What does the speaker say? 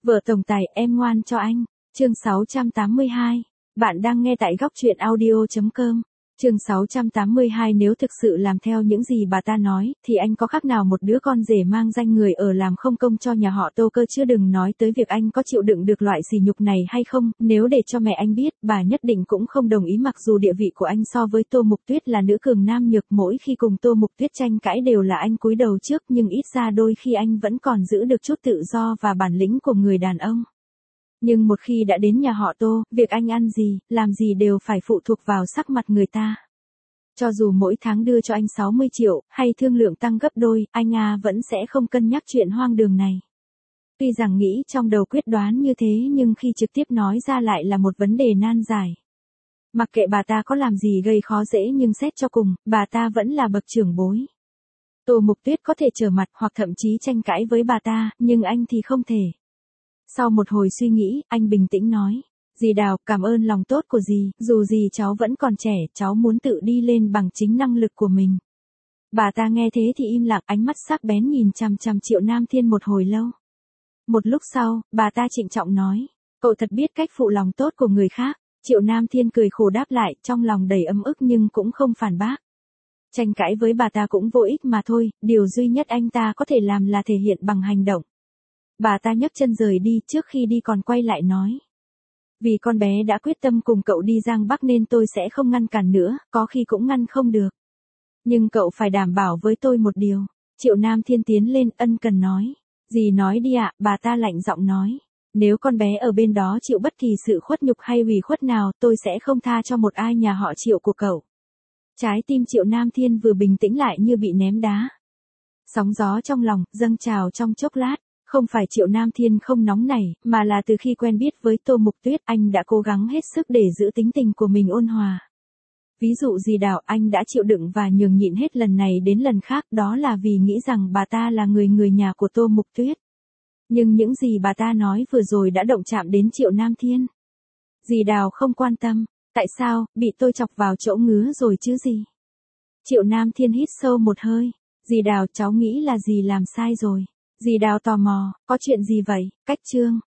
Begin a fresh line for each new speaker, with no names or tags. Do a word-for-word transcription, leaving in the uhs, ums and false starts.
Vợ tổng tài, em ngoan cho anh. Chương sáu trăm tám mươi hai. Bạn đang nghe tại góc truyện audio chấm com. Chương sáu trăm tám mươi hai. Nếu thực sự làm theo những gì bà ta nói, thì anh có khác nào một đứa con rể mang danh người ở làm không công cho nhà họ Tô cơ, chứ đừng nói tới việc anh có chịu đựng được loại sỉ nhục này hay không. Nếu để cho mẹ anh biết, bà nhất định cũng không đồng ý. Mặc dù địa vị của anh so với Tô Mục Tuyết là nữ cường nam nhược, mỗi khi cùng Tô Mục Tuyết tranh cãi đều là anh cúi đầu trước, nhưng ít ra đôi khi anh vẫn còn giữ được chút tự do và bản lĩnh của người đàn ông. Nhưng một khi đã đến nhà họ Tô, việc anh ăn gì, làm gì đều phải phụ thuộc vào sắc mặt người ta. Cho dù mỗi tháng đưa cho anh sáu mươi triệu, hay thương lượng tăng gấp đôi, anh à vẫn sẽ không cân nhắc chuyện hoang đường này. Tuy rằng nghĩ trong đầu quyết đoán như thế, nhưng khi trực tiếp nói ra lại là một vấn đề nan giải. Mặc kệ bà ta có làm gì gây khó dễ, nhưng xét cho cùng, bà ta vẫn là bậc trưởng bối. Tô Mục Tuyết có thể trở mặt hoặc thậm chí tranh cãi với bà ta, nhưng anh thì không thể. Sau một hồi suy nghĩ, anh bình tĩnh nói. Dì Đào, cảm ơn lòng tốt của dì, dù gì cháu vẫn còn trẻ, cháu muốn tự đi lên bằng chính năng lực của mình. Bà ta nghe thế thì im lặng, ánh mắt sắc bén nhìn chằm chằm Triệu Nam Thiên một hồi lâu. Một lúc sau, bà ta trịnh trọng nói. Cậu thật biết cách phụ lòng tốt của người khác. Triệu Nam Thiên cười khổ đáp lại, trong lòng đầy ấm ức nhưng cũng không phản bác. Tranh cãi với bà ta cũng vô ích mà thôi, điều duy nhất anh ta có thể làm là thể hiện bằng hành động. Bà ta nhấc chân rời đi, trước khi đi còn quay lại nói. Vì con bé đã quyết tâm cùng cậu đi Giang Bắc nên tôi sẽ không ngăn cản nữa, có khi cũng ngăn không được. Nhưng cậu phải đảm bảo với tôi một điều. Triệu Nam Thiên tiến lên ân cần nói. Dì nói đi ạ, bà ta lạnh giọng nói. Nếu con bé ở bên đó chịu bất kỳ sự khuất nhục hay ủy khuất nào, tôi sẽ không tha cho một ai nhà họ Triệu của cậu. Trái tim Triệu Nam Thiên vừa bình tĩnh lại như bị ném đá. Sóng gió trong lòng, dâng trào trong chốc lát. Không phải Triệu Nam Thiên không nóng nảy, mà là từ khi quen biết với Tô Mục Tuyết, anh đã cố gắng hết sức để giữ tính tình của mình ôn hòa. Ví dụ dì Đào, anh đã chịu đựng và nhường nhịn hết lần này đến lần khác, đó là vì nghĩ rằng bà ta là người người nhà của Tô Mục Tuyết. Nhưng những gì bà ta nói vừa rồi đã động chạm đến Triệu Nam Thiên. Dì Đào không quan tâm. Tại sao, bị tôi chọc vào chỗ ngứa rồi chứ gì? Triệu Nam Thiên hít sâu một hơi. Dì Đào, cháu nghĩ là dì làm sai rồi. Dì Đào tò mò, có chuyện gì vậy? Cách chương.